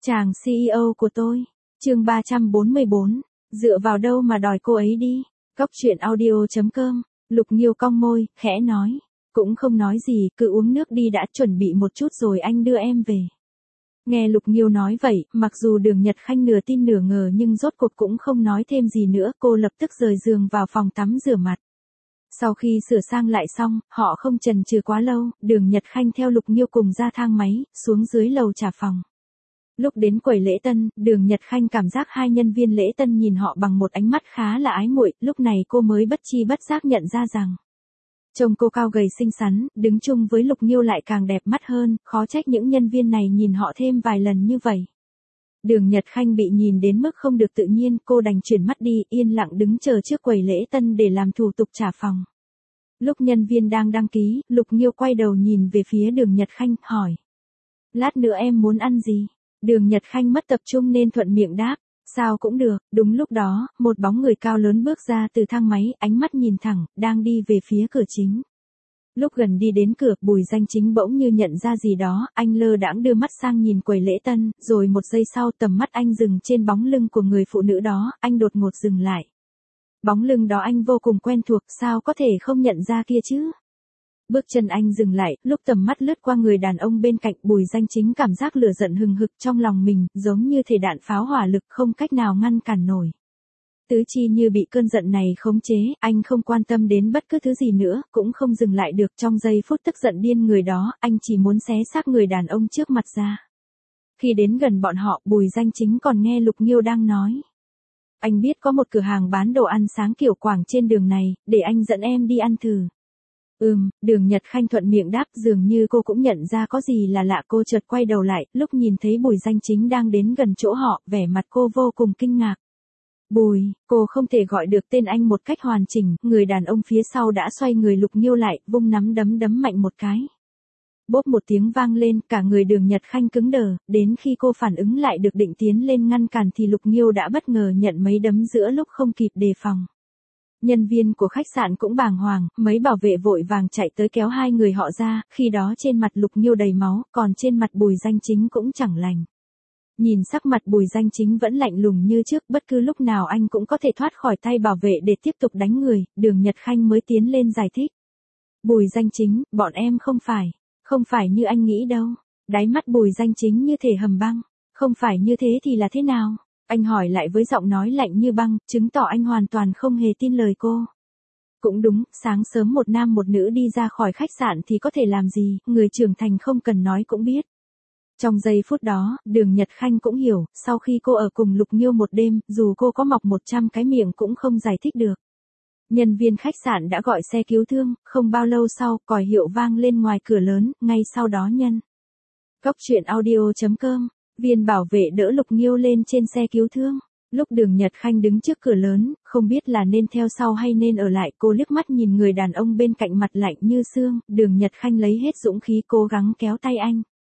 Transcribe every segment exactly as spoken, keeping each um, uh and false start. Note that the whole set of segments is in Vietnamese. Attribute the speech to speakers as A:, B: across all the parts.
A: Chàng xê e ô của tôi. Chương ba trăm bốn mươi bốn. Dựa vào đâu mà đòi cô ấy đi? Góc truyện audio chấm com. Lục Nghiêu cong môi, khẽ nói. Cũng không nói gì, cứ uống nước đi đã, chuẩn bị một chút rồi anh đưa em về. Nghe Lục Nghiêu nói vậy, mặc dù Đường Nhật Khanh nửa tin nửa ngờ nhưng rốt cuộc cũng không nói thêm gì nữa, cô lập tức rời giường vào phòng tắm rửa mặt. Sau khi sửa sang lại xong, họ không chần chừ quá lâu, Đường Nhật Khanh theo Lục Nghiêu cùng ra thang máy, xuống dưới lầu trả phòng. Lúc đến quầy lễ tân, Đường Nhật Khanh cảm giác hai nhân viên lễ tân nhìn họ bằng một ánh mắt khá là ái muội, lúc này cô mới bất chi bất giác nhận ra rằng trông cô cao gầy xinh xắn, đứng chung với Lục Nghiêu lại càng đẹp mắt hơn, khó trách những nhân viên này nhìn họ thêm vài lần như vậy. Đường Nhật Khanh bị nhìn đến mức không được tự nhiên, cô đành chuyển mắt đi, yên lặng đứng chờ trước quầy lễ tân để làm thủ tục trả phòng. Lúc nhân viên đang đăng ký, Lục Nghiêu quay đầu nhìn về phía Đường Nhật Khanh, hỏi. Lát nữa em muốn ăn gì? Đường Nhật Khanh mất tập trung nên thuận miệng đáp. Sao cũng được. Đúng lúc đó, một bóng người cao lớn bước ra từ thang máy, ánh mắt nhìn thẳng, đang đi về phía cửa chính. Lúc gần đi đến cửa, Bùi Danh Chính bỗng như nhận ra gì đó, anh lơ đãng đưa mắt sang nhìn quầy lễ tân, rồi một giây sau tầm mắt anh dừng trên bóng lưng của người phụ nữ đó, anh đột ngột dừng lại. Bóng lưng đó anh vô cùng quen thuộc, sao có thể không nhận ra kia chứ? Bước chân anh dừng lại, lúc tầm mắt lướt qua người đàn ông bên cạnh, Bùi Danh Chính cảm giác lửa giận hừng hực trong lòng mình, giống như thể đạn pháo hỏa lực không cách nào ngăn cản nổi. Tứ chi như bị cơn giận này khống chế, anh không quan tâm đến bất cứ thứ gì nữa, cũng không dừng lại được. Trong giây phút tức giận điên người đó, anh chỉ muốn xé xác người đàn ông trước mặt ra. Khi đến gần bọn họ, Bùi Danh Chính còn nghe Lục Nghiêu đang nói. Anh biết có một cửa hàng bán đồ ăn sáng kiểu Quảng trên đường này, để anh dẫn em đi ăn thử. Ừm, Đường Nhật Khanh thuận miệng đáp, dường như cô cũng nhận ra có gì là lạ, cô chợt quay đầu lại, lúc nhìn thấy Bùi Danh Chính đang đến gần chỗ họ, vẻ mặt cô vô cùng kinh ngạc. Bùi, cô không thể gọi được tên anh một cách hoàn chỉnh, người đàn ông phía sau đã xoay người Lục Nghiêu lại, vung nắm đấm đấm mạnh một cái. Bốp một tiếng vang lên, cả người Đường Nhật Khanh cứng đờ, đến khi cô phản ứng lại được định tiến lên ngăn cản thì Lục Nghiêu đã bất ngờ nhận mấy đấm giữa lúc không kịp đề phòng. Nhân viên của khách sạn cũng bàng hoàng, mấy bảo vệ vội vàng chạy tới kéo hai người họ ra, khi đó trên mặt Lục Nghiêu đầy máu, còn trên mặt Bùi Danh Chính cũng chẳng lành. Nhìn sắc mặt Bùi Danh Chính vẫn lạnh lùng như trước, bất cứ lúc nào anh cũng có thể thoát khỏi tay bảo vệ để tiếp tục đánh người, Đường Nhật Khanh mới tiến lên giải thích. Bùi Danh Chính, bọn em không phải, không phải như anh nghĩ đâu. Đáy mắt Bùi Danh Chính như thể hầm băng, không phải như thế thì là thế nào? Anh hỏi lại với giọng nói lạnh như băng, chứng tỏ anh hoàn toàn không hề tin lời cô. Cũng đúng, sáng sớm một nam một nữ đi ra khỏi khách sạn thì có thể làm gì, người trưởng thành không cần nói cũng biết. Trong giây phút đó, Đường Nhật Khanh cũng hiểu, sau khi cô ở cùng Lục Nghiêu một đêm, dù cô có mọc một trăm cái miệng cũng không giải thích được. Nhân viên khách sạn đã gọi xe cứu thương, không bao lâu sau, còi hiệu vang lên ngoài cửa lớn, ngay sau đó nhân. Góc truyện audio chấm com. Viên bảo vệ đỡ Lục Nghiêu lên trên xe cứu thương. Lúc Đường Nhật Khanh đứng trước cửa lớn, không biết là nên theo sau hay nên ở lại, cô liếc mắt nhìn người đàn ông bên cạnh mặt lạnh như xương, Đường Nhật Khanh lấy hết dũng khí cố gắng kéo tay anh.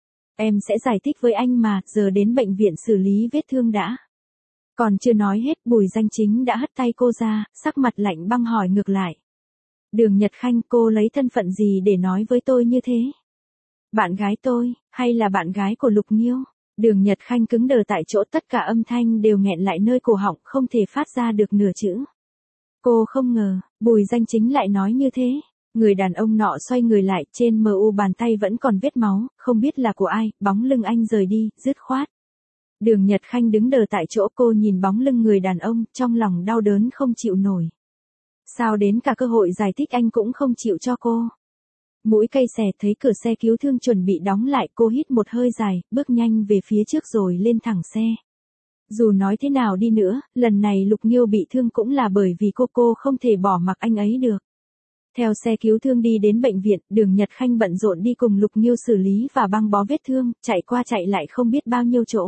A: Em sẽ giải thích với anh mà, giờ đến bệnh viện xử lý vết thương đã. Còn chưa nói hết, Bùi Danh Chính đã hất tay cô ra, sắc mặt lạnh băng hỏi ngược lại. Đường Nhật Khanh, cô lấy thân phận gì để nói với tôi như thế? Bạn gái tôi, hay là bạn gái của Lục Nghiêu? Đường Nhật Khanh cứng đờ tại chỗ, tất cả âm thanh đều nghẹn lại nơi cổ họng, không thể phát ra được nửa chữ. Cô không ngờ, Bùi Danh Chính lại nói như thế. Người đàn ông nọ xoay người lại, trên mờ u bàn tay vẫn còn vết máu, không biết là của ai, bóng lưng anh rời đi, dứt khoát. Đường Nhật Khanh đứng đờ tại chỗ, cô nhìn bóng lưng người đàn ông, trong lòng đau đớn không chịu nổi. Sao đến cả cơ hội giải thích anh cũng không chịu cho cô? Mũi cay xè, thấy cửa xe cứu thương chuẩn bị đóng lại, cô hít một hơi dài, bước nhanh về phía trước rồi lên thẳng xe. Dù nói thế nào đi nữa, lần này Lục Nghiêu bị thương cũng là bởi vì cô cô không thể bỏ mặc anh ấy được. Theo xe cứu thương đi đến bệnh viện, Đường Nhật Khanh bận rộn đi cùng Lục Nghiêu xử lý và băng bó vết thương, chạy qua chạy lại không biết bao nhiêu chỗ.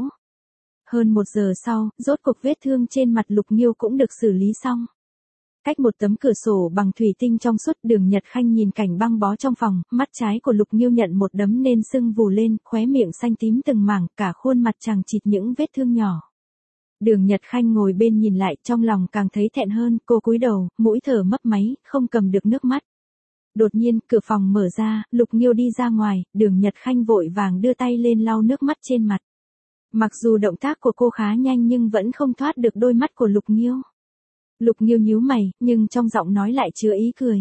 A: Hơn một giờ sau, rốt cuộc vết thương trên mặt Lục Nghiêu cũng được xử lý xong. Cách một tấm cửa sổ bằng thủy tinh trong suốt, Đường Nhật Khanh nhìn cảnh băng bó trong phòng, mắt trái của Lục Nghiêu nhận một đấm nên sưng vù lên, khóe miệng xanh tím từng mảng, cả khuôn mặt chằng chịt những vết thương nhỏ. Đường Nhật Khanh ngồi bên nhìn lại, trong lòng càng thấy thẹn hơn, cô cúi đầu, mũi thở mấp máy, không cầm được nước mắt. Đột nhiên, cửa phòng mở ra, Lục Nghiêu đi ra ngoài, Đường Nhật Khanh vội vàng đưa tay lên lau nước mắt trên mặt. Mặc dù động tác của cô khá nhanh nhưng vẫn không thoát được đôi mắt của Lục Nghiêu. Lục Nghiêu nhíu mày, nhưng trong giọng nói lại chứa ý cười.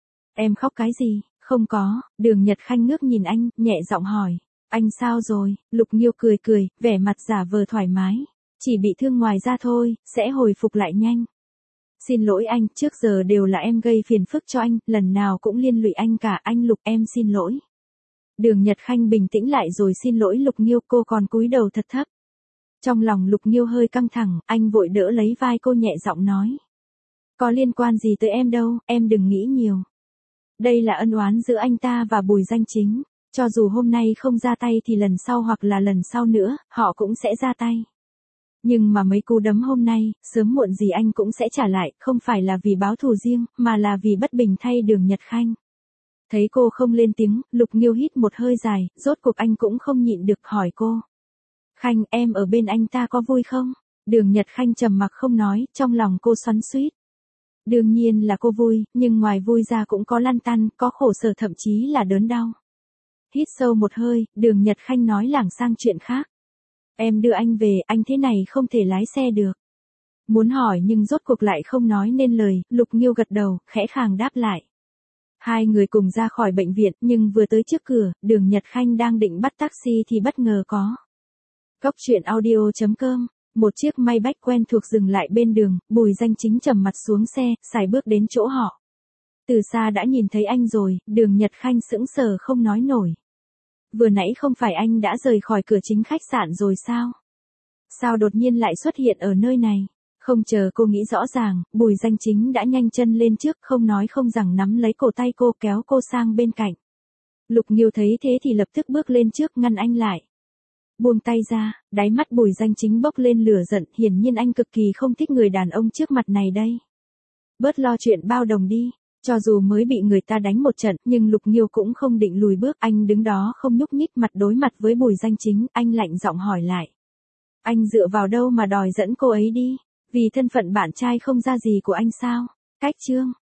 A: Em khóc cái gì? Không có, Đường Nhật Khanh ngước nhìn anh, nhẹ giọng hỏi. Anh sao rồi? Lục Nghiêu cười cười, vẻ mặt giả vờ thoải mái. Chỉ bị thương ngoài da thôi, sẽ hồi phục lại nhanh. Xin lỗi anh, trước giờ đều là em gây phiền phức cho anh, lần nào cũng liên lụy anh cả, anh Lục, em xin lỗi. Đường Nhật Khanh bình tĩnh lại rồi xin lỗi Lục Nghiêu, cô còn cúi đầu thật thấp. Trong lòng Lục Nghiêu hơi căng thẳng, anh vội đỡ lấy vai cô nhẹ giọng nói. Có liên quan gì tới em đâu, em đừng nghĩ nhiều. Đây là ân oán giữa anh ta và Bùi Danh Chính, cho dù hôm nay không ra tay thì lần sau hoặc là lần sau nữa, họ cũng sẽ ra tay. Nhưng mà mấy cú đấm hôm nay, sớm muộn gì anh cũng sẽ trả lại, không phải là vì báo thù riêng, mà là vì bất bình thay Đường Nhật Khanh. Thấy cô không lên tiếng, Lục Nghiêu hít một hơi dài, rốt cuộc anh cũng không nhịn được hỏi cô. Khanh, em ở bên anh ta có vui không? Đường Nhật Khanh trầm mặc không nói, trong lòng cô xoắn xuýt. Đương nhiên là cô vui, nhưng ngoài vui ra cũng có lăn tăn, có khổ sở thậm chí là đớn đau. Hít sâu một hơi, Đường Nhật Khanh nói lảng sang chuyện khác. Em đưa anh về, anh thế này không thể lái xe được. Muốn hỏi nhưng rốt cuộc lại không nói nên lời, Lục Nghiêu gật đầu, khẽ khàng đáp lại. Hai người cùng ra khỏi bệnh viện, nhưng vừa tới trước cửa, Đường Nhật Khanh đang định bắt taxi thì bất ngờ có. Cốc truyện audio chấm com, một chiếc Maybach quen thuộc dừng lại bên đường, Bùi Danh Chính trầm mặt xuống xe, sải bước đến chỗ họ. Từ xa đã nhìn thấy anh rồi, Đường Nhật Khanh sững sờ không nói nổi. Vừa nãy không phải anh đã rời khỏi cửa chính khách sạn rồi sao? Sao đột nhiên lại xuất hiện ở nơi này? Không chờ cô nghĩ rõ ràng, Bùi Danh Chính đã nhanh chân lên trước, không nói không rằng nắm lấy cổ tay cô, kéo cô sang bên cạnh. Lục Nghiêu thấy thế thì lập tức bước lên trước ngăn anh lại. Buông tay ra, đáy mắt Bùi Danh Chính bốc lên lửa giận, hiển nhiên anh cực kỳ không thích người đàn ông trước mặt này đây. Bớt lo chuyện bao đồng đi. Cho dù mới bị người ta đánh một trận, nhưng Lục Nghiêu cũng không định lùi bước, anh đứng đó không nhúc nhích, mặt đối mặt với Bùi Danh Chính, anh lạnh giọng hỏi lại. Anh dựa vào đâu mà đòi dẫn cô ấy đi? Vì thân phận bạn trai không ra gì của anh sao? Cách chương